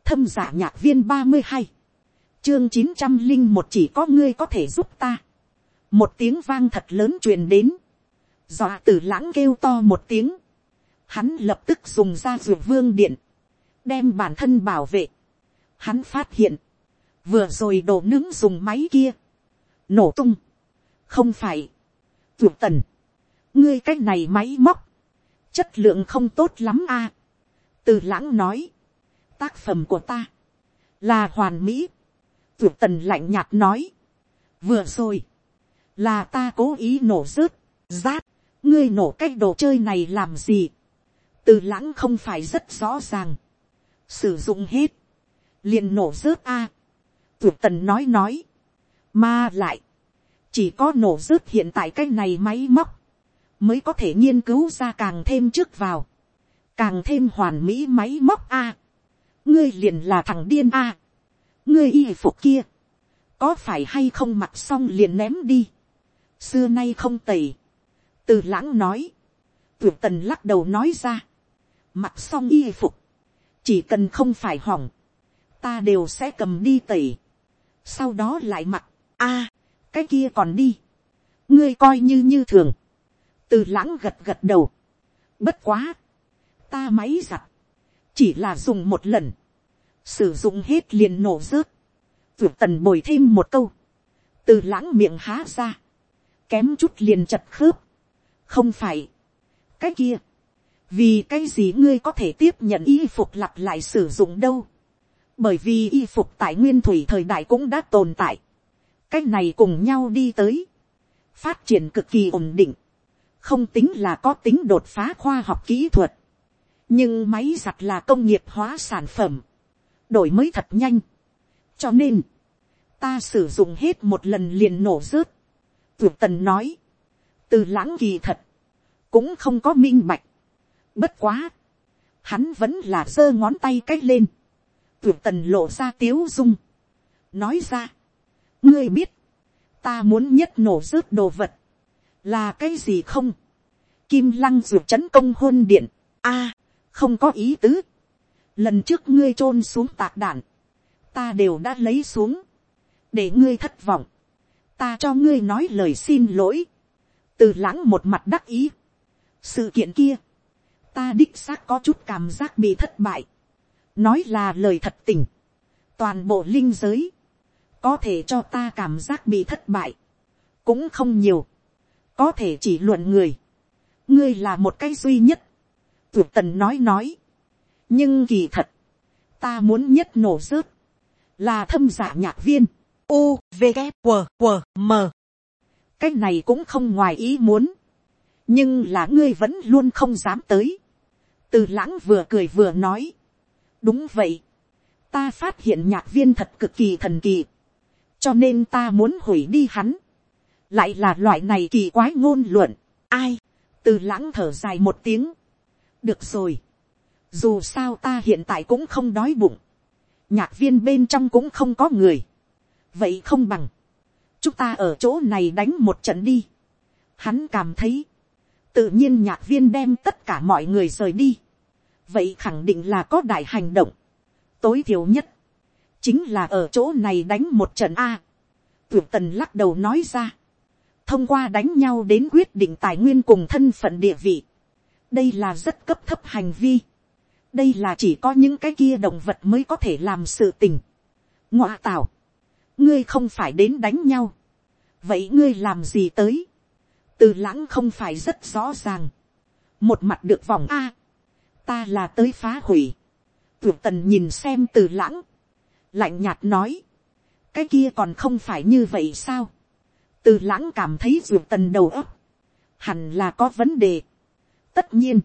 Thâm giả nhạc viên 32. Chương 901 chỉ có ngươi có thể giúp ta. Một tiếng vang thật lớn truyền đến. Dọa Tử Lãng kêu to một tiếng. Hắn lập tức dùng ra Dược Vương Điện. Đem bản thân bảo vệ. Hắn phát hiện. Vừa rồi đồ nướng dùng máy kia. Nổ tung. Không phải. Dược Tần. Ngươi cái này máy móc. Chất lượng không tốt lắm a. Tử Lãng nói. Tác phẩm của ta. Là hoàn mỹ. Dược Tần lạnh nhạt nói. Vừa rồi. Là ta cố ý nổ rớt. Rát. Ngươi nổ cái đồ chơi này làm gì. Tử Lãng không phải rất rõ ràng. Sử dụng hết. Liền nổ rớt a. Dược Tần nói. Mà lại. Chỉ có nổ rớt hiện tại cái này máy móc. Mới có thể nghiên cứu ra càng thêm trước vào. Càng thêm hoàn mỹ máy móc a. Ngươi liền là thằng điên a. Ngươi y phục kia. Có phải hay không mặc xong liền ném đi. Xưa nay không tẩy. Tử Lãng nói. Dược Tần lắc đầu nói ra. Mặc xong y phục. Chỉ cần không phải hỏng. Ta đều sẽ cầm đi tẩy. Sau đó lại mặc. A, cái kia còn đi. Ngươi coi như thường. Tử Lãng gật đầu. Bất quá. Ta máy giặt. Chỉ là dùng một lần. Sử dụng hết liền nổ rớt. Dược Tần bồi thêm một câu. Tử Lãng miệng há ra. Kém chút liền chật khớp. Không phải. Cái kia. Vì cái gì ngươi có thể tiếp nhận y phục lặp lại sử dụng đâu. Bởi vì y phục tại nguyên thủy thời đại cũng đã tồn tại. Cái này cùng nhau đi tới. Phát triển cực kỳ ổn định. Không tính là có tính đột phá khoa học kỹ thuật. Nhưng máy giặt là công nghiệp hóa sản phẩm. Đổi mới thật nhanh. Cho nên. Ta sử dụng hết một lần liền nổ rớt. Dược Tần nói. Tử Lãng kỳ thật. Cũng không có minh bạch. Bất quá. Hắn vẫn là giơ ngón tay cách lên. Dược Tần lộ ra tiếu dung. Nói ra. Ngươi biết. Ta muốn nhất nổ rớt đồ vật. Là cái gì không? Kim Lăng Dược Trấn Công Hôn Điện. A, không có ý tứ. Lần trước ngươi chôn xuống tạc đạn. Ta đều đã lấy xuống. Để ngươi thất vọng. Ta cho ngươi nói lời xin lỗi. Tử Lãng một mặt đắc ý. Sự kiện kia. Ta đích xác có chút cảm giác bị thất bại. Nói là lời thật tình. Toàn bộ linh giới. Có thể cho ta cảm giác bị thất bại. Cũng không nhiều. Có thể chỉ luận người. Ngươi là một cái duy nhất. Dược Tần nói. Nhưng kỳ thật. Ta muốn nhất nổ rớt. Là Thâm giả nhạc viên. U, V, K, W, M. Cái này cũng không ngoài ý muốn. Nhưng là ngươi vẫn luôn không dám tới. Tử Lãng vừa cười vừa nói. Đúng vậy. Ta phát hiện nhạc viên thật cực kỳ thần kỳ. Cho nên ta muốn hủy đi hắn. Lại là loại này kỳ quái ngôn luận. Ai? Tử Lãng thở dài một tiếng. Được rồi. Dù sao ta hiện tại cũng không đói bụng. Nhạc viên bên trong cũng không có người. Vậy không bằng. Chúng ta ở chỗ này đánh một trận đi. Hắn cảm thấy. Tự nhiên nhạc viên đem tất cả mọi người rời đi. Vậy khẳng định là có đại hành động. Tối thiểu nhất. Chính là ở chỗ này đánh một trận A. Dược Tần lắc đầu nói ra. Thông qua đánh nhau đến quyết định tài nguyên cùng thân phận địa vị. Đây là rất cấp thấp hành vi. Đây là chỉ có những cái kia động vật mới có thể làm sự tình. Ngọa tảo. Ngươi không phải đến đánh nhau. Vậy ngươi làm gì tới? Tử Lãng không phải rất rõ ràng. Một mặt được vòng A. Ta là tới phá hủy. Dược Tần nhìn xem Tử Lãng. Lạnh nhạt nói. Cái kia còn không phải như vậy sao? Tử Lãng cảm thấy Dược Tần đầu óc. Hẳn là có vấn đề. Tất nhiên.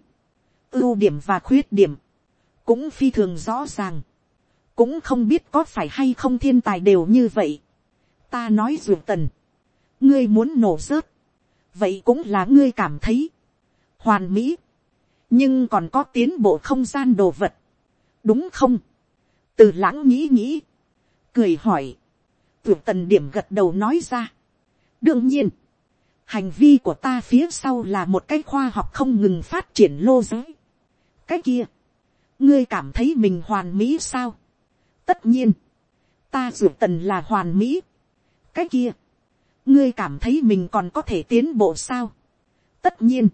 Ưu điểm và khuyết điểm. Cũng phi thường rõ ràng. Cũng không biết có phải hay không thiên tài đều như vậy. Ta nói Dược Tần. Ngươi muốn nổ rớt. Vậy cũng là ngươi cảm thấy. Hoàn mỹ. Nhưng còn có tiến bộ không gian đồ vật. Đúng không? Tử Lãng nghĩ. Cười hỏi. Dược Tần điểm gật đầu nói ra. Đương nhiên. Hành vi của ta phía sau là một cái khoa học không ngừng phát triển lô giới. Cái kia. Ngươi cảm thấy mình hoàn mỹ sao? Tất nhiên, ta dược tần là hoàn mỹ. Cái kia, ngươi cảm thấy mình còn có thể tiến bộ sao? Tất nhiên,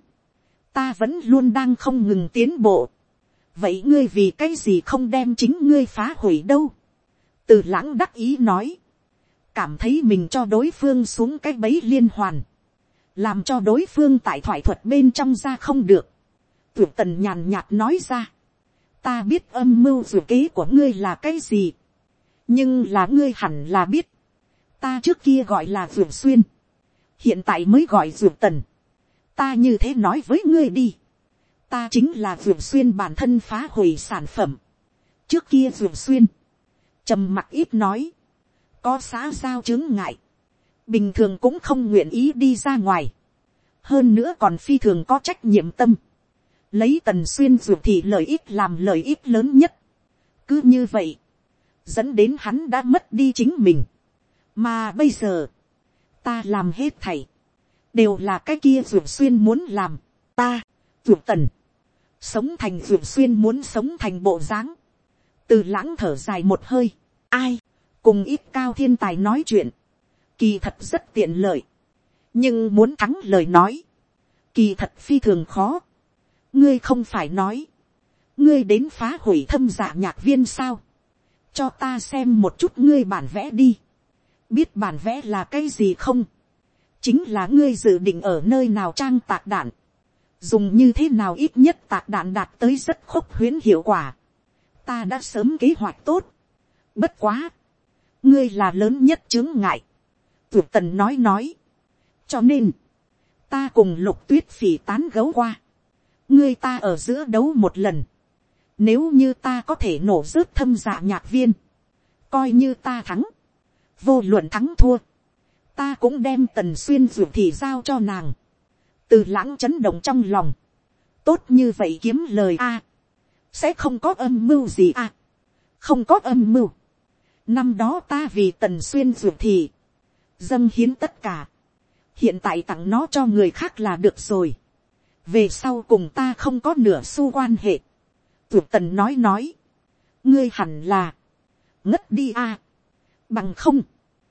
ta vẫn luôn đang không ngừng tiến bộ. Vậy ngươi vì cái gì không đem chính ngươi phá hủy đâu? Từ lãng đắc ý nói, cảm thấy mình cho đối phương xuống cái bẫy liên hoàn, làm cho đối phương tại thoại thuật bên trong ra không được. Tuyệt tần nhàn nhạt nói ra, ta biết âm mưu dự kế của ngươi là cái gì, nhưng là ngươi hẳn là biết, ta trước kia gọi là Dược Xuyên, hiện tại mới gọi Dược Tần. Ta như thế nói với ngươi đi, ta chính là Dược Xuyên bản thân phá hủy sản phẩm. Trước kia Dược Xuyên trầm mặc ít nói, có xã giao chứng ngại, bình thường cũng không nguyện ý đi ra ngoài, hơn nữa còn phi thường có trách nhiệm tâm, lấy Tần Xuyên Dược thì lợi ích làm lợi ích lớn nhất. Cứ như vậy, dẫn đến hắn đã mất đi chính mình. Mà bây giờ, ta làm hết thảy, đều là cái kia Dược Xuyên muốn làm. Ta, Dược Tần, sống thành Dược Xuyên muốn sống thành bộ dáng. Từ lãng thở dài một hơi, ai, cùng ít cao thiên tài nói chuyện, kỳ thật rất tiện lợi, nhưng muốn thắng lời nói, kỳ thật phi thường khó. Ngươi không phải nói, ngươi đến phá hủy Thâm Dạ Nhạc Viên sao? Cho ta xem một chút ngươi bản vẽ đi. Biết bản vẽ là cái gì không? Chính là ngươi dự định ở nơi nào trang tạc đạn, dùng như thế nào ít nhất tạc đạn đạt tới rất khốc huyễn hiệu quả. Ta đã sớm kế hoạch tốt. Bất quá, ngươi là lớn nhất chướng ngại. Tuyệt Tần nói. Cho nên, ta cùng Lục Tuyết Phỉ tán gấu qua. Ngươi ta ở giữa đấu một lần. Nếu như ta có thể nổ rớt Thâm Dạ Nhạc Viên, coi như ta thắng. Vô luận thắng thua, ta cũng đem Tần Xuyên Dược thì giao cho nàng. Từ lãng chấn động trong lòng. Tốt như vậy kiếm lời a, sẽ không có âm mưu gì a? Không có âm mưu. Năm đó ta vì Tần Xuyên Dược thì dâng hiến tất cả, hiện tại tặng nó cho người khác là được rồi. Về sau cùng ta không có nửa xu quan hệ. Tuyệt Tần nói, ngươi hẳn là ngất đi a, bằng không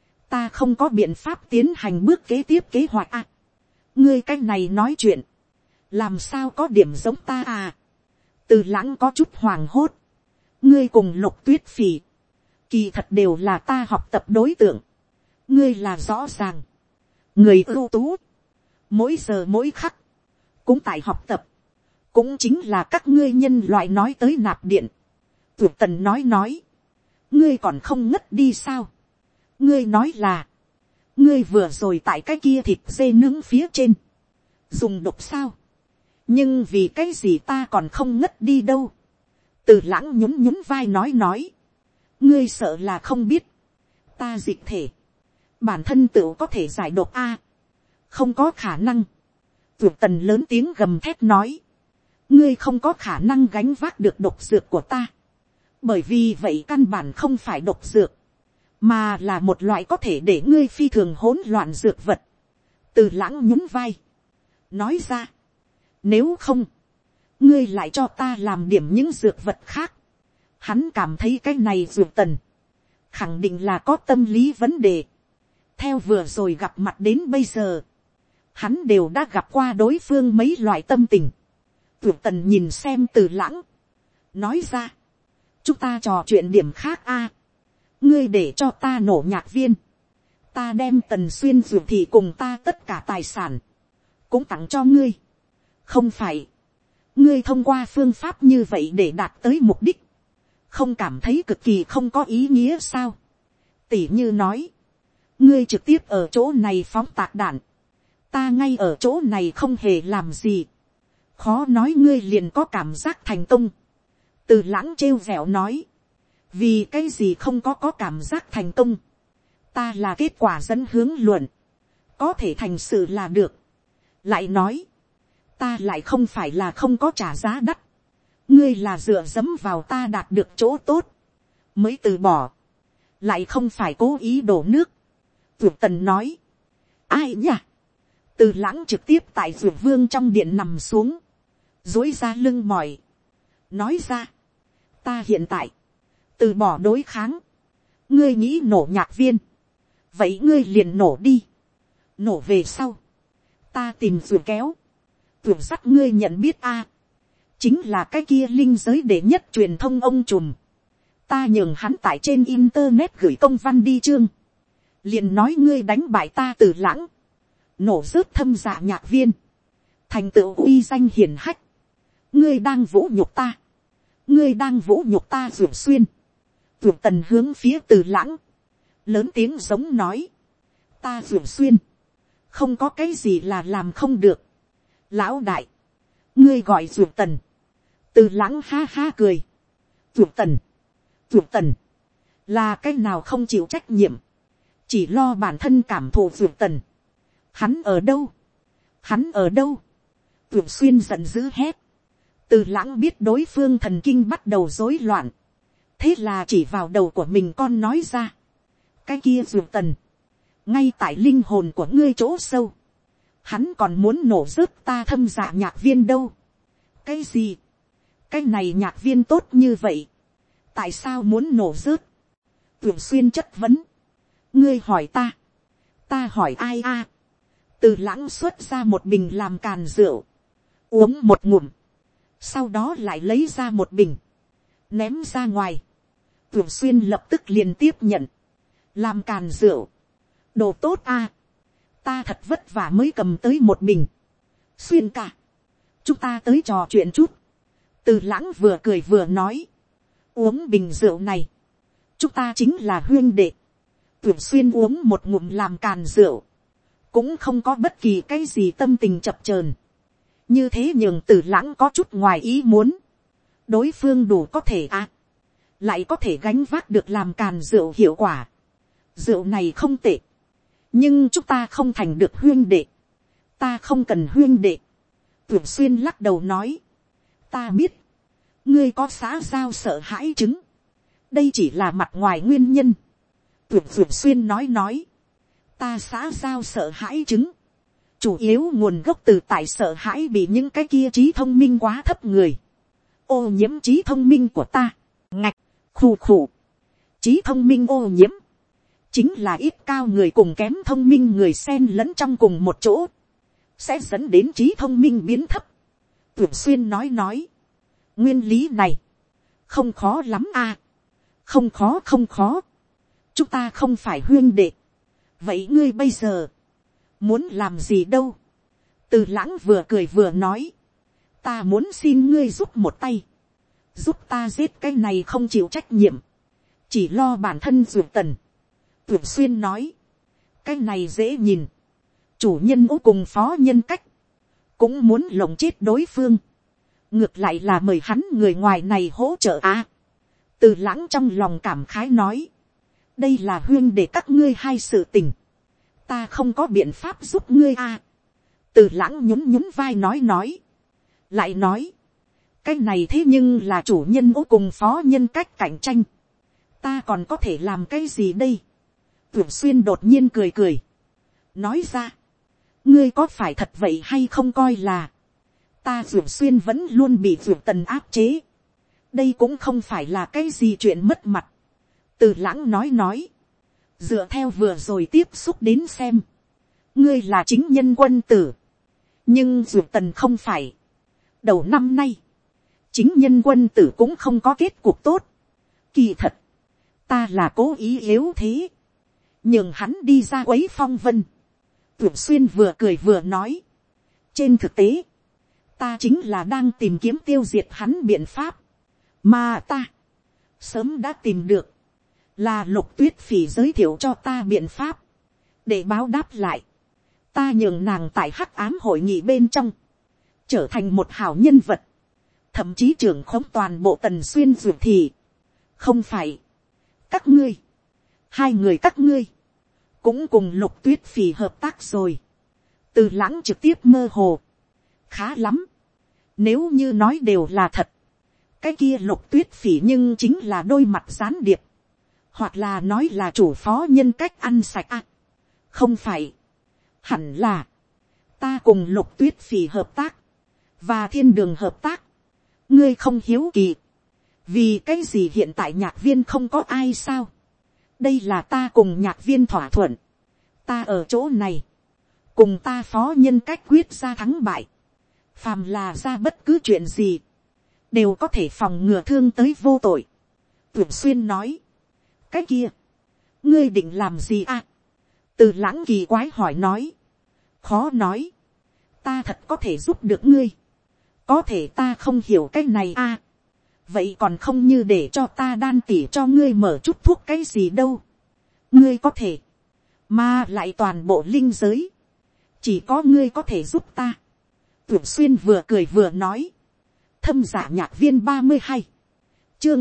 ta không có biện pháp tiến hành bước kế tiếp kế hoạch a. Ngươi cái này nói chuyện, làm sao có điểm giống ta à? Từ lãng có chút hoàng hốt. Ngươi cùng Lục Tuyết Phỉ, kỳ thật đều là ta học tập đối tượng. Ngươi là rõ ràng, người ưu tú, mỗi giờ mỗi khắc, cũng tại học tập, cũng chính là các ngươi nhân loại nói tới nạp điện. Tuyệt Tần nói, ngươi còn không ngất đi sao? Ngươi nói là, ngươi vừa rồi tại cái kia thịt dê nướng phía trên, dùng độc sao? Nhưng vì cái gì ta còn không ngất đi đâu? Từ lãng nhún vai nói, ngươi sợ là không biết, ta dịch thể, bản thân tự có thể giải độc a? Không có khả năng. Tuyệt Tần lớn tiếng gầm thét nói, ngươi không có khả năng gánh vác được độc dược của ta, bởi vì vậy căn bản không phải độc dược, mà là một loại có thể để ngươi phi thường hỗn loạn dược vật. Từ lãng nhún vai nói ra, nếu không, ngươi lại cho ta làm điểm những dược vật khác. Hắn cảm thấy cái này Dược Tần khẳng định là có tâm lý vấn đề. Theo vừa rồi gặp mặt đến bây giờ, hắn đều đã gặp qua đối phương mấy loại tâm tình. Dược Tần nhìn xem Từ lãng, nói ra, chúng ta trò chuyện điểm khác a. Ngươi để cho ta nổ nhạc viên, ta đem Tần Xuyên Dược thì cùng ta tất cả tài sản cũng tặng cho ngươi. Không phải, ngươi thông qua phương pháp như vậy để đạt tới mục đích, không cảm thấy cực kỳ không có ý nghĩa sao? Tỉ như nói, ngươi trực tiếp ở chỗ này phóng tạc đạn, ta ngay ở chỗ này không hề làm gì, khó nói ngươi liền có cảm giác thành công. Từ lãng trêu vẹo nói, vì cái gì không có cảm giác thành công? Ta là kết quả dẫn hướng luận, có thể thành sự là được. Lại nói, ta lại không phải là không có trả giá đắt, ngươi là dựa dẫm vào ta đạt được chỗ tốt mới từ bỏ, lại không phải cố ý đổ nước. Tuyệt Tần nói, ai nhỉ? Từ lãng trực tiếp tại Dược Vương trong điện nằm xuống, duỗi ra lưng mỏi, nói ra, ta hiện tại từ bỏ đối kháng, ngươi nghĩ nổ nhạc viên, vậy ngươi liền nổ đi, nổ về sau, ta tìm ruột kéo, ruột sắt ngươi nhận biết a, chính là cái kia linh giới đệ nhất truyền thông ông trùm, ta nhường hắn tại trên internet gửi công văn đi chương, liền nói ngươi đánh bại ta Từ Lãng, nổ rớt Thâm Dạ nhạc viên, thành tựu uy danh hiển hách, ngươi đang vũ nhục ta, ngươi đang vũ nhục ta Dược Xuyên. Dược Tần hướng phía Từ Lãng lớn tiếng giống nói, ta Dược Xuyên không có cái gì là làm không được, lão đại, ngươi gọi Dược Tần. Từ Lãng ha ha cười, Dược Tần, Dược Tần là cái nào không chịu trách nhiệm, chỉ lo bản thân cảm thụ. Dược Tần, hắn ở đâu, hắn ở đâu. Dược Xuyên giận dữ hét. Từ Lãng biết đối phương thần kinh bắt đầu rối loạn, thế là chỉ vào đầu của mình con nói ra, cái kia Dược Tần ngay tại linh hồn của ngươi chỗ sâu, hắn còn muốn nổ rớt ta Thâm Dạ nhạc viên đâu. Cái gì, cái này nhạc viên tốt như vậy, tại sao muốn nổ rớt. Dược Xuyên chất vấn, ngươi hỏi ta hỏi ai a. Từ Lãng xuất ra một bình làm càn rượu, uống một ngụm, sau đó lại lấy ra một bình, ném ra ngoài. Dược Xuyên lập tức liền tiếp nhận, làm càn rượu, đồ tốt a, ta thật vất vả mới cầm tới một bình. Xuyên cả, chúng ta tới trò chuyện chút. Từ Lãng vừa cười vừa nói, uống bình rượu này, chúng ta chính là huyên đệ. Dược Xuyên uống một ngụm làm càn rượu, cũng không có bất kỳ cái gì tâm tình chập chờn, như thế nhường Từ Lãng có chút ngoài ý muốn. Đối phương đủ có thể lại có thể gánh vác được làm càn rượu hiệu quả. Rượu này không tệ, nhưng chúng ta không thành được huyên đệ, ta không cần huyên đệ. Dược Xuyên lắc đầu nói, ta biết, ngươi có xã giao sợ hãi chứng, đây chỉ là mặt ngoài nguyên nhân. Dược Xuyên nói, ta xã giao sợ hãi chứng, chủ yếu nguồn gốc từ tại sợ hãi bị những cái kia trí thông minh quá thấp người ô nhiễm trí thông minh của ta. Ngạch, khù khù, trí thông minh ô nhiễm chính là ít cao người cùng kém thông minh người xen lẫn trong cùng một chỗ, sẽ dẫn đến trí thông minh biến thấp. Dược Xuyên nói, nguyên lý này không khó lắm a. Không khó, chúng ta không phải huyên đệ, vậy ngươi bây giờ muốn làm gì đâu. Từ Lãng vừa cười vừa nói, ta muốn xin ngươi giúp một tay, giúp ta giết cái này không chịu trách nhiệm, chỉ lo bản thân. Dược Tần. Dược Xuyên nói, cái này dễ nhìn, chủ nhân ố cùng phó nhân cách cũng muốn lồng chết đối phương, ngược lại là mời hắn người ngoài này hỗ trợ à. Từ Lãng trong lòng cảm khái nói, đây là huyên để các ngươi hai sự tình, ta không có biện pháp giúp ngươi à. Từ Lãng nhún vai nói, lại nói, cái này thế nhưng là chủ nhân ố cùng phó nhân cách cạnh tranh, ta còn có thể làm cái gì đây. Dược Xuyên đột nhiên cười, nói ra, ngươi có phải thật vậy hay không coi là, ta Dược Xuyên vẫn luôn bị Dược Tần áp chế, đây cũng không phải là cái gì chuyện mất mặt. Từ Lãng nói, dựa theo vừa rồi tiếp xúc đến xem, ngươi là chính nhân quân tử, nhưng Dược Tần không phải. Đầu năm nay, chính nhân quân tử cũng không có kết cục tốt. Kỳ thật, ta là cố ý yếu thế, nhường hắn đi ra quấy phong vân. Dược Xuyên vừa cười vừa nói, trên thực tế, ta chính là đang tìm kiếm tiêu diệt hắn biện pháp, mà ta sớm đã tìm được, là Lục Tuyết Phỉ giới thiệu cho ta biện pháp. Để báo đáp lại, ta nhường nàng tại hắc ám hội nghị bên trong trở thành một hảo nhân vật, thậm chí trưởng khống toàn bộ Tần Xuyên Dược thì không phải các ngươi, hai người các ngươi cũng cùng Lục Tuyết Phỉ hợp tác rồi. Từ Lãng trực tiếp mơ hồ, khá lắm, nếu như nói đều là thật, cái kia Lục Tuyết Phỉ nhưng chính là đôi mặt gián điệp, hoặc là nói là chủ phó nhân cách ăn sạch à. Không phải, hẳn là ta cùng Lục Tuyết Phỉ hợp tác và thiên đường hợp tác. Ngươi không hiếu kỳ, vì cái gì hiện tại nhạc viên không có ai sao, đây là ta cùng nhạc viên thỏa thuận, ta ở chỗ này, cùng ta phó nhân cách quyết ra thắng bại, phàm là ra bất cứ chuyện gì, đều có thể phòng ngừa thương tới vô tội. Tuyển xuyên nói, cái kia, ngươi định làm gì à? Từ lãng kỳ quái hỏi nói, khó nói, ta thật có thể giúp được ngươi, có thể ta không hiểu cái này à, vậy còn không như để cho ta đan tỉ cho ngươi mở chút thuốc cái gì đâu, ngươi có thể, mà lại toàn bộ linh giới, chỉ có ngươi có thể giúp ta. Tuyển xuyên vừa cười vừa nói, thâm giả nhạc viên 32, chương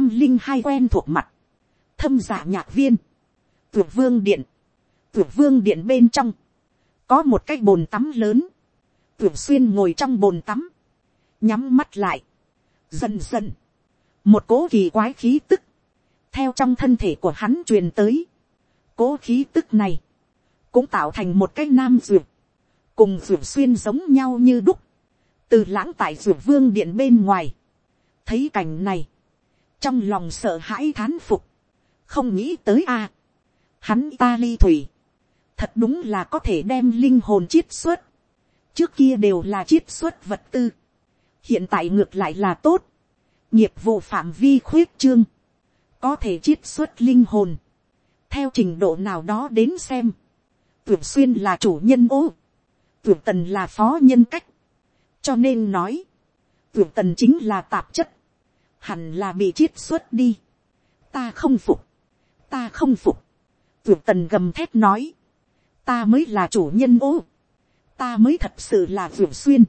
902 quen thuộc mặt, thâm giả nhạc viên, tuyển vương điện, tuyển vương điện bên trong, có một cái bồn tắm lớn, tuyển xuyên ngồi trong bồn tắm, nhắm mắt lại, dần dần, một cố kỳ quái khí tức, theo trong thân thể của hắn truyền tới, cố khí tức này, cũng tạo thành một cái nam duyệt, cùng duyệt xuyên giống nhau như đúc, từ lãng tại duyệt vương điện bên ngoài, thấy cảnh này, trong lòng sợ hãi thán phục, không nghĩ tới a, hắn ta ly thủy, thật đúng là có thể đem linh hồn chiết xuất, trước kia đều là chiết xuất vật tư, hiện tại ngược lại là tốt, nghiệp vụ phạm vi khuyết trương, có thể chiết xuất linh hồn, theo trình độ nào đó đến xem, tuyển xuyên là chủ nhân ô, tuyển tần là phó nhân cách, cho nên nói, tuyển tần chính là tạp chất, hẳn là bị chiết xuất đi, ta không phục, ta không phục, tuyển tần gầm thét nói, ta mới là chủ nhân ô, ta mới thật sự là tuyển xuyên,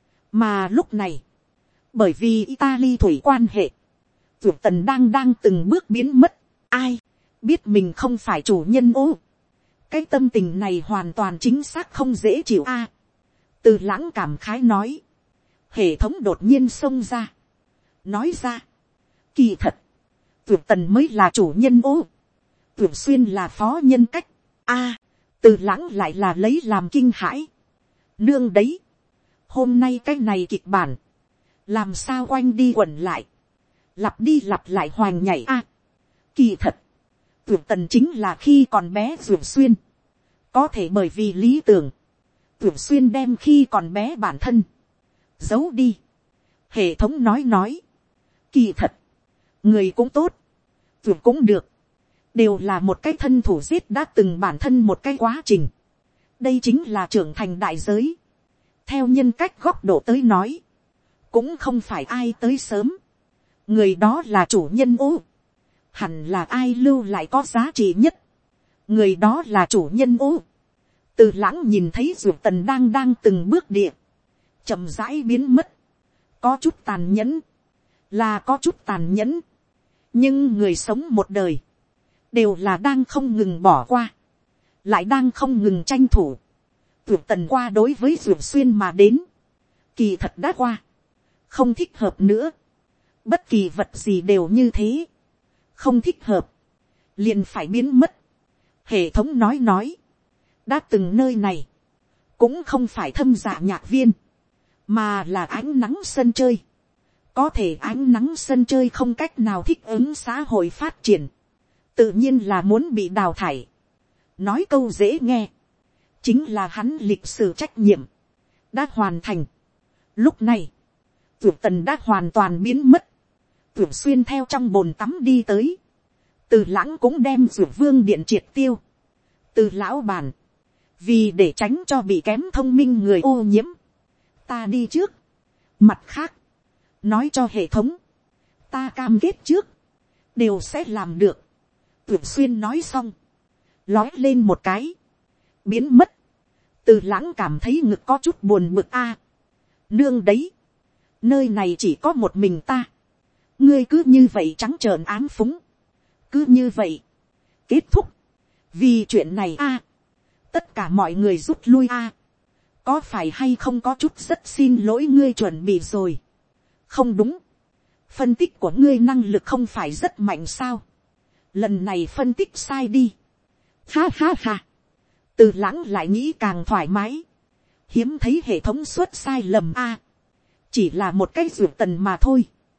mà lúc này, bởi vì Italy thủy quan hệ, tuyển tần đang từng bước biến mất, ai biết mình không phải chủ nhân ô, cái tâm tình này hoàn toàn chính xác không dễ chịu a. Từ lãng cảm khái nói, hệ thống đột nhiên xông ra, nói ra, kỳ thật, tuyển tần mới là chủ nhân ô, tuyển xuyên là phó nhân cách, a, từ lãng lại là lấy làm kinh hãi, nương đấy, hôm nay cái này kịch bản, làm sao quanh đi quẩn lại, lặp đi lặp lại hoành nhảy a, kỳ thật, tuyển tần chính là khi còn bé tuyển xuyên, có thể bởi vì lý tưởng, tuyển xuyên đem khi còn bé bản thân, giấu đi, hệ thống nói, kỳ thật, người cũng tốt, tuyển cũng được, đều là một cái thân thủ giết đã từng bản thân một cái quá trình, đây chính là trưởng thành đại giới, theo nhân cách góc độ tới nói, cũng không phải ai tới sớm, người đó là chủ nhân ô, hẳn là ai lưu lại có giá trị nhất, người đó là chủ nhân ô. Từ lãng nhìn thấy dược tần đang từng bước địa, chậm rãi biến mất, có chút tàn nhẫn, là có chút tàn nhẫn, nhưng người sống một đời, đều là đang không ngừng bỏ qua, lại đang không ngừng tranh thủ, dược tần qua đối với dược xuyên mà đến, kỳ thật đã qua, không thích hợp nữa, bất kỳ vật gì đều như thế, không thích hợp, liền phải biến mất. Hệ thống nói, đã từng nơi này, cũng không phải thâm dạ nhạc viên, mà là ánh nắng sân chơi. Có thể ánh nắng sân chơi không cách nào thích ứng xã hội phát triển, tự nhiên là muốn bị đào thải. Nói câu dễ nghe, chính là hắn lịch sử trách nhiệm đã hoàn thành. Lúc này, tuyển tần đã hoàn toàn biến mất, tuyển xuyên theo trong bồn tắm đi tới, từ lãng cũng đem tuyển vương điện triệt tiêu. Từ lão bản, vì để tránh cho bị kém thông minh người ô nhiễm, ta đi trước. Mặt khác, nói cho hệ thống, ta cam kết trước, đều sẽ làm được. Tuyển xuyên nói xong, lói lên một cái, biến mất. Từ lãng cảm thấy ngực có chút buồn bực a. Nương đấy, nơi này chỉ có một mình ta, ngươi cứ như vậy trắng trợn ám phúng, cứ như vậy kết thúc. Vì chuyện này a, tất cả mọi người rút lui a. Có phải hay không có chút rất xin lỗi ngươi chuẩn bị rồi. Không đúng, phân tích của ngươi năng lực không phải rất mạnh sao, lần này phân tích sai đi. Ha ha ha, từ lãng lại nghĩ càng thoải mái, hiếm thấy hệ thống xuất sai lầm a, chỉ là một cái ruột tần mà thôi.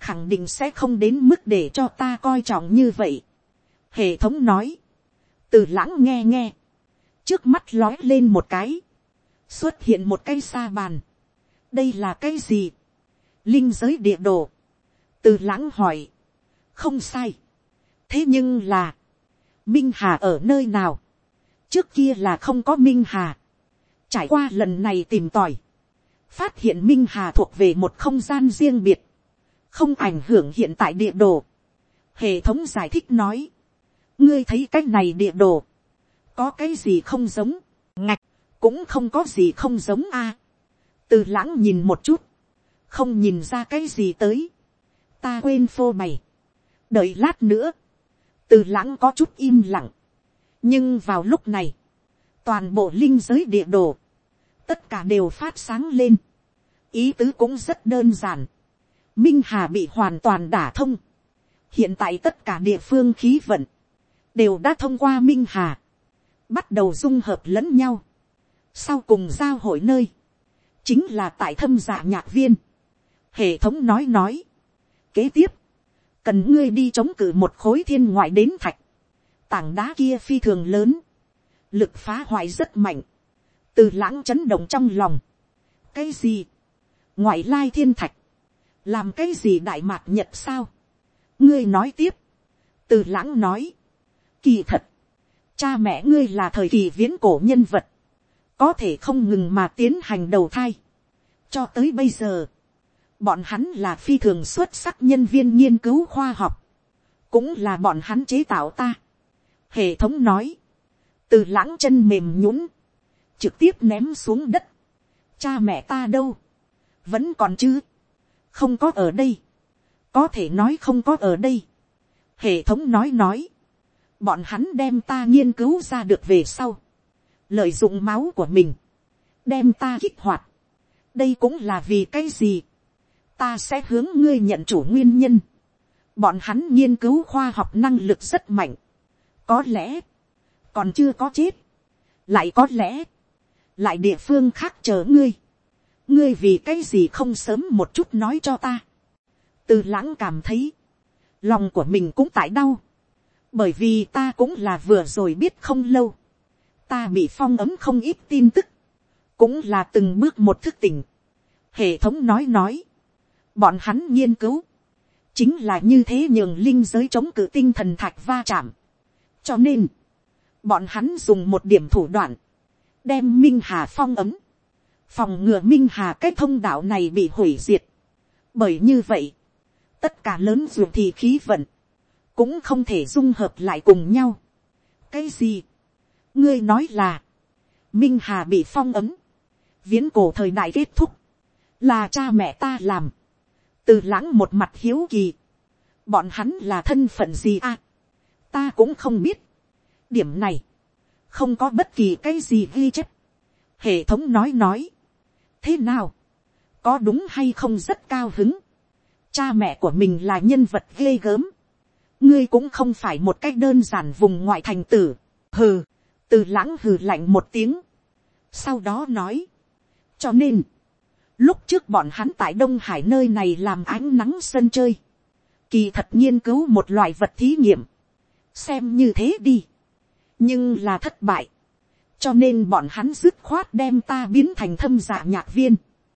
khẳng định sẽ không đến mức để cho ta coi trọng như vậy. Hệ thống nói. Từ lãng nghe nghe, trước mắt lói lên một cái, xuất hiện một cái sa bàn. Đây là cái gì? Linh giới địa đồ. Từ lãng hỏi. Không sai. Thế nhưng là, Minh Hà ở nơi nào? Trước kia là không có Minh Hà. Trải qua lần này tìm tòi, phát hiện Minh Hà thuộc về một không gian riêng biệt, không ảnh hưởng hiện tại địa đồ. Hệ thống giải thích nói. Ngươi thấy cái này địa đồ, có cái gì không giống? Ngạch, cũng không có gì không giống a. Từ lãng nhìn một chút, không nhìn ra cái gì tới. Ta quên phô bày. Đợi lát nữa. Từ lãng có chút im lặng. Nhưng vào lúc này, toàn bộ linh giới địa đồ, tất cả đều phát sáng lên. Ý tứ cũng rất đơn giản. Minh Hà bị hoàn toàn đả thông. Hiện tại tất cả địa phương khí vận đều đã thông qua Minh Hà, bắt đầu dung hợp lẫn nhau. Sau cùng giao hội nơi, chính là tại Thâm Dạ Nhạc Viên. Hệ thống nói. Kế tiếp, cần ngươi đi chống cự một khối thiên ngoại đến thạch. Tảng đá kia phi thường lớn, lực phá hoại rất mạnh. Từ lãng chấn động trong lòng. Cái gì? Ngoại lai thiên thạch? Làm cái gì đại mạc nhật sao? Ngươi nói tiếp. Từ lãng nói. Kỳ thật, cha mẹ ngươi là thời kỳ viễn cổ nhân vật, có thể không ngừng mà tiến hành đầu thai. Cho tới bây giờ, bọn hắn là phi thường xuất sắc nhân viên nghiên cứu khoa học, cũng là bọn hắn chế tạo ta. Hệ thống nói. Từ lãng chân mềm nhũn, trực tiếp ném xuống đất. Cha mẹ ta đâu? Vẫn còn chứ? Không có ở đây. Có thể nói không có ở đây. Hệ thống nói. Bọn hắn đem ta nghiên cứu ra được về sau, lợi dụng máu của mình, đem ta kích hoạt. Đây cũng là vì cái gì? Ta sẽ hướng ngươi nhận chủ nguyên nhân. Bọn hắn nghiên cứu khoa học năng lực rất mạnh. Có lẽ, còn chưa có chết. Lại có lẽ, lại địa phương khác chờ ngươi. Ngươi vì cái gì không sớm một chút nói cho ta? Từ lãng cảm thấy, lòng của mình cũng tại đau. Bởi vì ta cũng là vừa rồi biết không lâu. Ta bị phong ấm không ít tin tức. Cũng là từng bước một thức tỉnh. Hệ thống nói. Bọn hắn nghiên cứu, chính là như thế nhường linh giới chống cự tinh thần thạch va chạm. Cho nên, bọn hắn dùng một điểm thủ đoạn, đem Minh Hà phong ấm, phòng ngừa Minh Hà cái thông đạo này bị hủy diệt. Bởi như vậy, tất cả lớn dù thì khí vận, cũng không thể dung hợp lại cùng nhau. Cái gì? Ngươi nói là, Minh Hà bị phong ấm, viễn cổ thời đại kết thúc, là cha mẹ ta làm. Từ lãng một mặt hiếu kỳ. Bọn hắn là thân phận gì à? Ta cũng không biết. Điểm này, không có bất kỳ cái gì ghi chép. Hệ thống nói. Thế nào? Có đúng hay không rất cao hứng? Cha mẹ của mình là nhân vật ghê gớm. Ngươi cũng không phải một cách đơn giản vùng ngoại thành tử. Hừ. Từ lãng hừ lạnh một tiếng. Sau đó nói. Cho nên, lúc trước bọn hắn tại Đông Hải nơi này làm ánh nắng sân chơi, kỳ thật nghiên cứu một loại vật thí nghiệm, xem như thế đi, nhưng là thất bại, cho nên bọn hắn dứt khoát đem ta biến thành Thâm Dạ Nhạc Viên.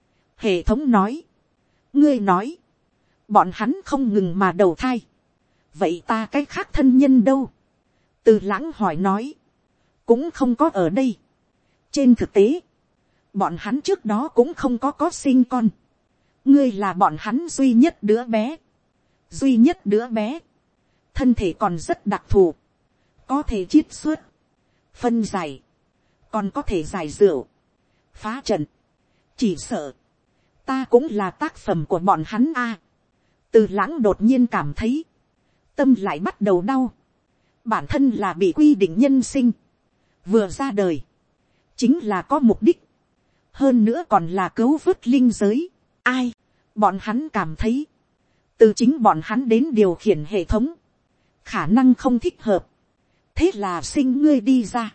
Hệ thống nói. Ngươi nói, bọn hắn không ngừng mà đầu thai, vậy ta cái khác thân nhân đâu? Từ lãng hỏi nói. Cũng không có ở đây. Trên thực tế, bọn hắn trước đó cũng không có sinh con. Ngươi là bọn hắn duy nhất đứa bé. Duy nhất đứa bé. Thân thể còn rất đặc thù. Có thể chiết xuất, phân giải, còn có thể giải rượu, phá trận. Chỉ sợ, ta cũng là tác phẩm của bọn hắn a. Từ lãng đột nhiên cảm thấy, tâm lại bắt đầu đau. Bản thân là bị quy định nhân sinh. Vừa ra đời, chính là có mục đích. Hơn nữa còn là cứu vớt linh giới. Ai? Bọn hắn cảm thấy, từ chính bọn hắn đến điều khiển hệ thống, khả năng không thích hợp. Thế là sinh ngươi đi ra.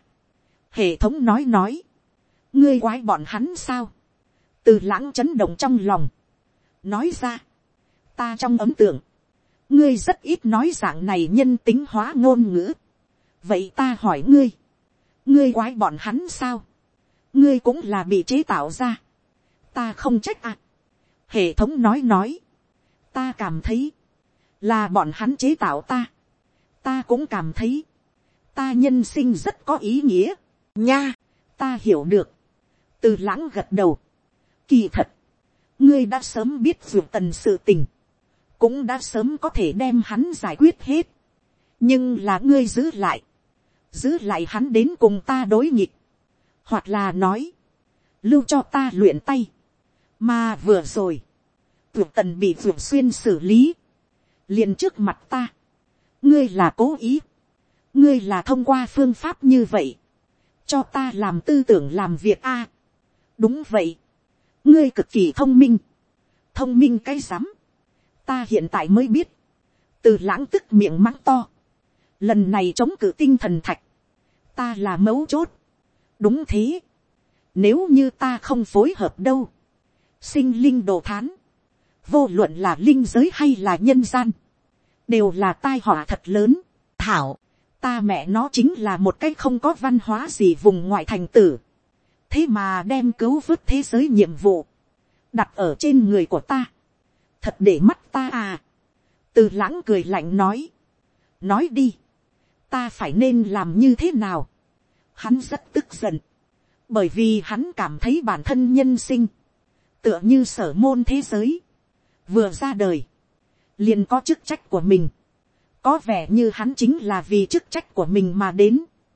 Hệ thống nói. Ngươi quái bọn hắn sao? Từ lãng chấn động trong lòng. Nói ra, ta trong ấn tượng, ngươi rất ít nói dạng này nhân tính hóa ngôn ngữ. Vậy ta hỏi ngươi, ngươi quái bọn hắn sao? Ngươi cũng là bị chế tạo ra. Ta không trách à. Hệ thống nói, ta cảm thấy, là bọn hắn chế tạo ta. Ta cũng cảm thấy, ta nhân sinh rất có ý nghĩa, nha, ta hiểu được. Từ Lãng gật đầu. Kỳ thật, ngươi đã sớm biết Dược Tần sự tình, cũng đã sớm có thể đem hắn giải quyết hết. Nhưng là ngươi giữ lại hắn đến cùng ta đối nghịch, hoặc là nói, lưu cho ta luyện tay. Mà vừa rồi, Dược Tần bị Dược Xuyên xử lý, liền trước mặt ta. Ngươi là cố ý, ngươi là thông qua phương pháp như vậy, cho ta làm tư tưởng làm việc a. Đúng vậy, ngươi cực kỳ thông minh. Thông minh cái rắm, ta hiện tại mới biết. Từ Lãng tức miệng mắng to. Lần này chống cự tinh thần thạch, ta là mấu chốt. Đúng thế, nếu như ta không phối hợp đâu, sinh linh đồ thán, vô luận là linh giới hay là nhân gian, đều là tai họa thật lớn. Thảo, ta mẹ nó chính là một cái không có văn hóa gì vùng ngoại thành tử, thế mà đem cứu vớt thế giới nhiệm vụ đặt ở trên người của ta, thật để mắt ta à. Từ Lãng cười lạnh nói đi, ta phải nên làm như thế nào. Hắn rất tức giận, bởi vì hắn cảm thấy bản thân nhân sinh tựa như sở môn thế giới, vừa ra đời liền có chức trách của mình, có vẻ như hắn chính là vì chức trách của mình mà đến.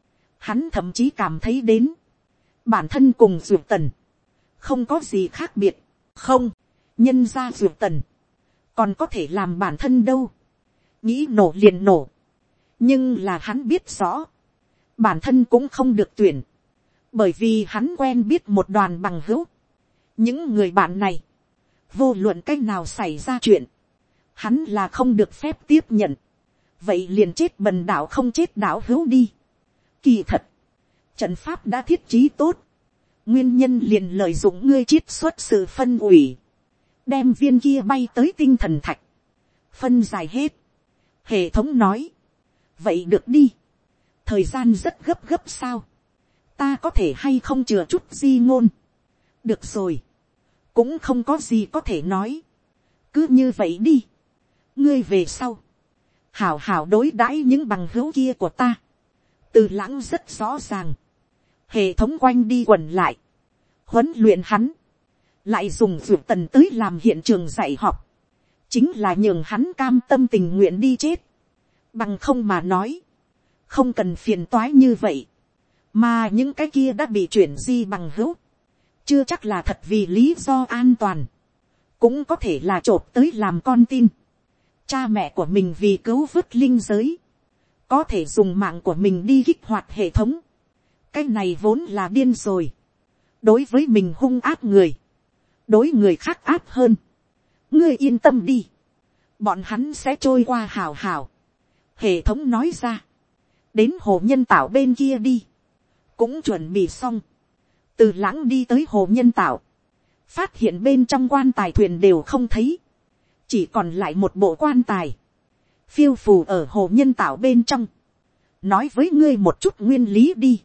Hắn thậm chí cảm thấy đến bản thân cùng Dược Tần không có gì khác biệt. Không, nhân ra Dược Tần còn có thể làm bản thân đâu. Nghĩ nổ liền nổ. Nhưng là hắn biết rõ, bản thân cũng không được tuyển, bởi vì hắn quen biết một đoàn bằng hữu. Những người bạn này, vô luận cách nào xảy ra chuyện, hắn là không được phép tiếp nhận. Vậy liền chết bần đạo không chết đạo hữu đi. Kỳ thật, trận pháp đã thiết trí tốt, nguyên nhân liền lợi dụng ngươi chiết xuất sự phân ủy, đem viên kia bay tới tinh thần thạch phân giải hết. Hệ thống nói, vậy được đi, thời gian rất gấp sao, ta có thể hay không chừa chút di ngôn. Được rồi, cũng không có gì có thể nói, cứ như vậy đi. Ngươi về sau, hảo hảo đối đãi những bằng hữu kia của ta. Từ Lãng rất rõ ràng, hệ thống quanh đi quẩn lại, huấn luyện hắn, lại dùng Dược Tần tới làm hiện trường dạy học, chính là nhường hắn cam tâm tình nguyện đi chết. Bằng không mà nói, không cần phiền toái như vậy. Mà những cái kia đã bị chuyển di bằng hữu, chưa chắc là thật vì lý do an toàn, cũng có thể là chộp tới làm con tin. Cha mẹ của mình vì cứu vớt linh giới, có thể dùng mạng của mình đi kích hoạt hệ thống. Cái này vốn là điên rồi. Đối với mình hung ác người, đối người khác ác hơn. Ngươi yên tâm đi, bọn hắn sẽ trôi qua hào hào. Hệ thống nói ra, đến hồ nhân tạo bên kia đi. Cũng chuẩn bị xong. Từ Lãng đi tới hồ nhân tạo, phát hiện bên trong quan tài thuyền đều không thấy, chỉ còn lại một bộ quan tài phiêu phù ở hồ nhân tạo bên trong. Nói với ngươi một chút nguyên lý đi.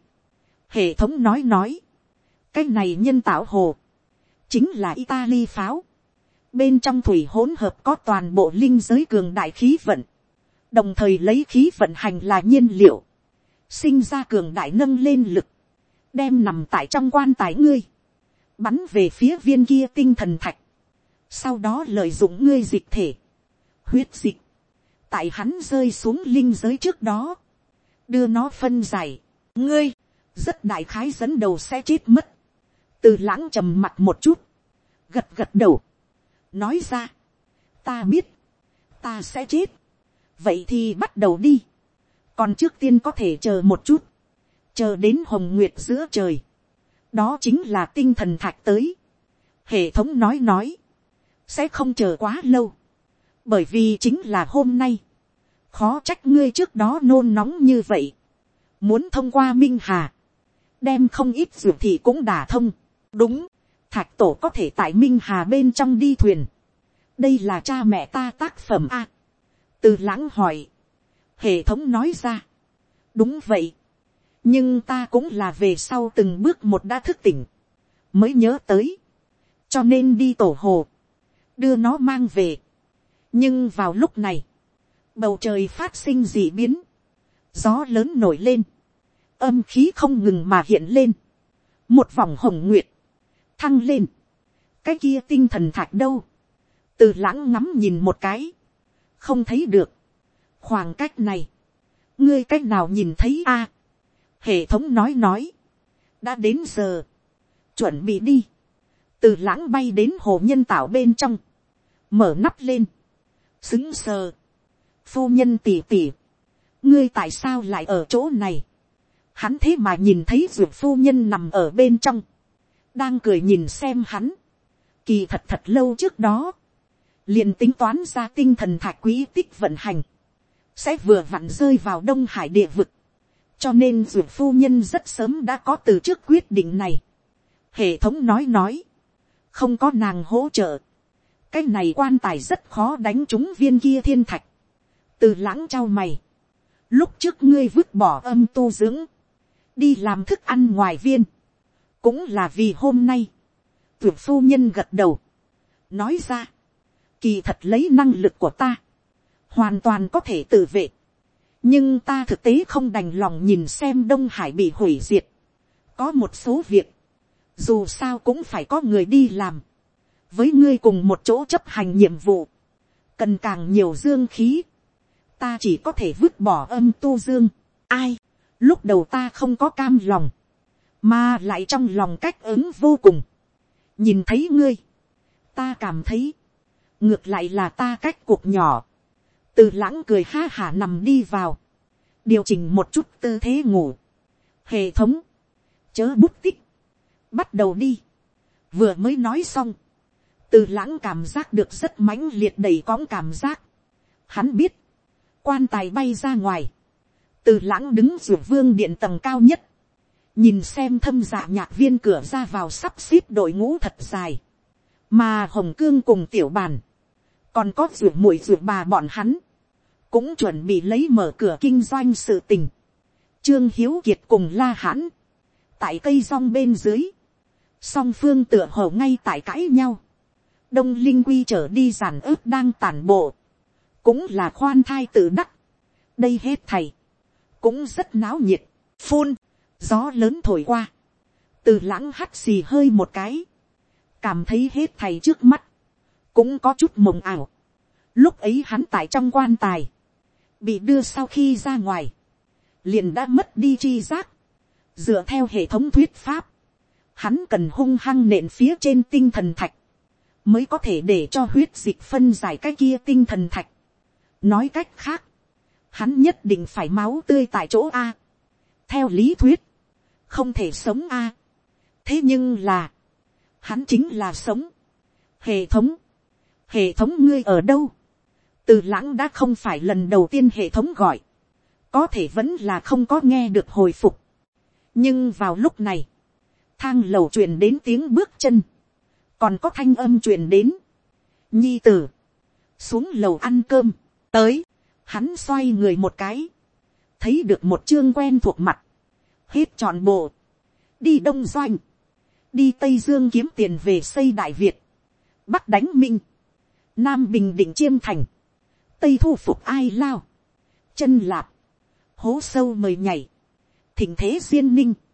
Hệ thống nói, cái này nhân tạo hồ chính là Italy pháo, bên trong thủy hỗn hợp có toàn bộ linh giới cường đại khí vận, đồng thời lấy khí vận hành là nhiên liệu, sinh ra cường đại nâng lên lực, đem nằm tại trong quan tài ngươi, bắn về phía viên kia tinh thần thạch, sau đó lợi dụng ngươi dịch thể, huyết dịch, tại hắn rơi xuống linh giới trước đó, đưa nó phân giải. Ngươi, rất đại khái dẫn đầu sẽ chết mất. Từ Lãng trầm mặt một chút, gật đầu, nói ra, ta biết, ta sẽ chết, vậy thì bắt đầu đi. Còn trước tiên có thể chờ một chút, chờ đến hồng nguyệt giữa trời, đó chính là tinh thần thạch tới. Hệ thống nói, sẽ không chờ quá lâu, bởi vì chính là hôm nay. Khó trách ngươi trước đó nôn nóng như vậy, muốn thông qua Minh Hà, đem không ít dược thị cũng đả thông. Đúng, thạch tổ có thể tại Minh Hà bên trong đi thuyền, đây là cha mẹ ta tác phẩm a. Từ lãng hỏi. Hệ thống nói ra. Đúng vậy. Nhưng ta cũng là về sau từng bước một đã thức tỉnh. Mới nhớ tới. Cho nên đi tổ hồ. Đưa nó mang về. Nhưng vào lúc này. Bầu trời phát sinh dị biến. Gió lớn nổi lên. Âm khí không ngừng mà hiện lên. Một vòng hồng nguyệt. Thăng lên. Cái kia tinh thần thạch đâu. Từ lãng ngắm nhìn một cái. Không thấy được. Khoảng cách này. Ngươi cách nào nhìn thấy a? Hệ thống nói. Đã đến giờ. Chuẩn bị đi. Từ lãng bay đến hồ nhân tạo bên trong. Mở nắp lên. Xứng sờ. Phu nhân tỉ tỉ. Ngươi tại sao lại ở chỗ này? Hắn thế mà nhìn thấy dược phu nhân nằm ở bên trong. Đang cười nhìn xem hắn. Kỳ thật lâu trước đó. Liền tính toán ra tinh thần thạch quỹ tích vận hành. Sẽ vừa vặn rơi vào Đông Hải địa vực. Cho nên dược phu nhân rất sớm đã có từ trước quyết định này. Hệ thống nói. Không có nàng hỗ trợ. Cái này quan tài rất khó đánh trúng viên kia thiên thạch. Từ lãng trao mày. Lúc trước ngươi vứt bỏ âm tu dưỡng. Đi làm thức ăn ngoài viên. Cũng là vì hôm nay. Dược phu nhân gật đầu. Nói ra. Kỳ thật lấy năng lực của ta. Hoàn toàn có thể tự vệ. Nhưng ta thực tế không đành lòng nhìn xem Đông Hải bị hủy diệt. Có một số việc. Dù sao cũng phải có người đi làm. Với ngươi cùng một chỗ chấp hành nhiệm vụ. Cần càng nhiều dương khí. Ta chỉ có thể vứt bỏ âm tu dương. Ai? Lúc đầu ta không có cam lòng. Mà lại trong lòng cách ứng vô cùng. Nhìn thấy ngươi. Ta cảm thấy. Ngược lại là ta cách cuộc nhỏ. Từ lãng cười ha hả nằm đi vào. Điều chỉnh một chút tư thế ngủ. Hệ thống. Chớ bút tích. Bắt đầu đi. Vừa mới nói xong. Từ lãng cảm giác được rất mãnh liệt đầy cõng cảm giác. Hắn biết. Quan tài bay ra ngoài. Từ lãng đứng giữa vương điện tầng cao nhất. Nhìn xem thâm dạ nhạc viên cửa ra vào sắp xếp đội ngũ thật dài. Mà Hồng Cương cùng Tiểu Bàn. Còn có rượu muội rượu bà bọn hắn. Cũng chuẩn bị lấy mở cửa kinh doanh sự tình. Trương Hiếu Kiệt cùng La Hãn. Tại cây rong bên dưới. Song phương tựa hồ ngay tại cãi nhau. Đông Linh Quy trở đi giản ước đang tản bộ. Cũng là khoan thai tự đắc. Đây hết thầy. Cũng rất náo nhiệt. Phun. Gió lớn thổi qua. Từ lãng hắt xì hơi một cái. Cảm thấy hết thầy trước mắt. Cũng có chút mộng ảo. Lúc ấy hắn tại trong quan tài. Bị đưa sau khi ra ngoài. Liền đã mất đi tri giác. Dựa theo hệ thống thuyết pháp. Hắn cần hung hăng nện phía trên tinh thần thạch. Mới có thể để cho huyết dịch phân giải cái kia tinh thần thạch. Nói cách khác. Hắn nhất định phải máu tươi tại chỗ A. Theo lý thuyết. Không thể sống A. Thế nhưng là. Hắn chính là sống. Hệ thống. Hệ thống ngươi ở đâu? Từ lãng đã không phải lần đầu tiên hệ thống gọi. Có thể vẫn là không có nghe được hồi phục. Nhưng vào lúc này. Thang lầu truyền đến tiếng bước chân. Còn có thanh âm truyền đến. Nhi tử. Xuống lầu ăn cơm. Tới. Hắn xoay người một cái. Thấy được một chương quen thuộc mặt. Hết trọn bộ. Đi Đông Doanh. Đi Tây Dương kiếm tiền về xây Đại Việt. Bắc đánh Minh. Nam Bình Định Chiêm Thành. Tây thu phục Ai Lao. Chân Lạp. Hố sâu mời nhảy. Thỉnh thế duyên ninh.